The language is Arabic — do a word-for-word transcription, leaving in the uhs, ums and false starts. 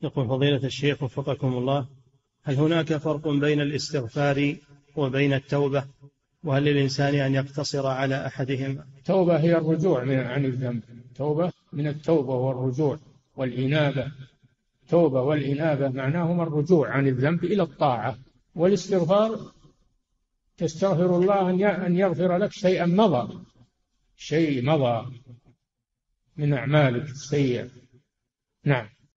يقول فضيلة الشيخ وفقكم الله، هل هناك فرق بين الاستغفار وبين التوبة؟ وهل للإنسان أن يقتصر على أحدهما؟ التوبة هي الرجوع من عن الذنب، التوبة من التوبة والرجوع والإنابة. التوبة والإنابة معناهما الرجوع عن الذنب إلى الطاعة، والاستغفار تستغفر الله أن يغفر لك شيئا مضى، شيء مضى من أعمالك السيئة. نعم.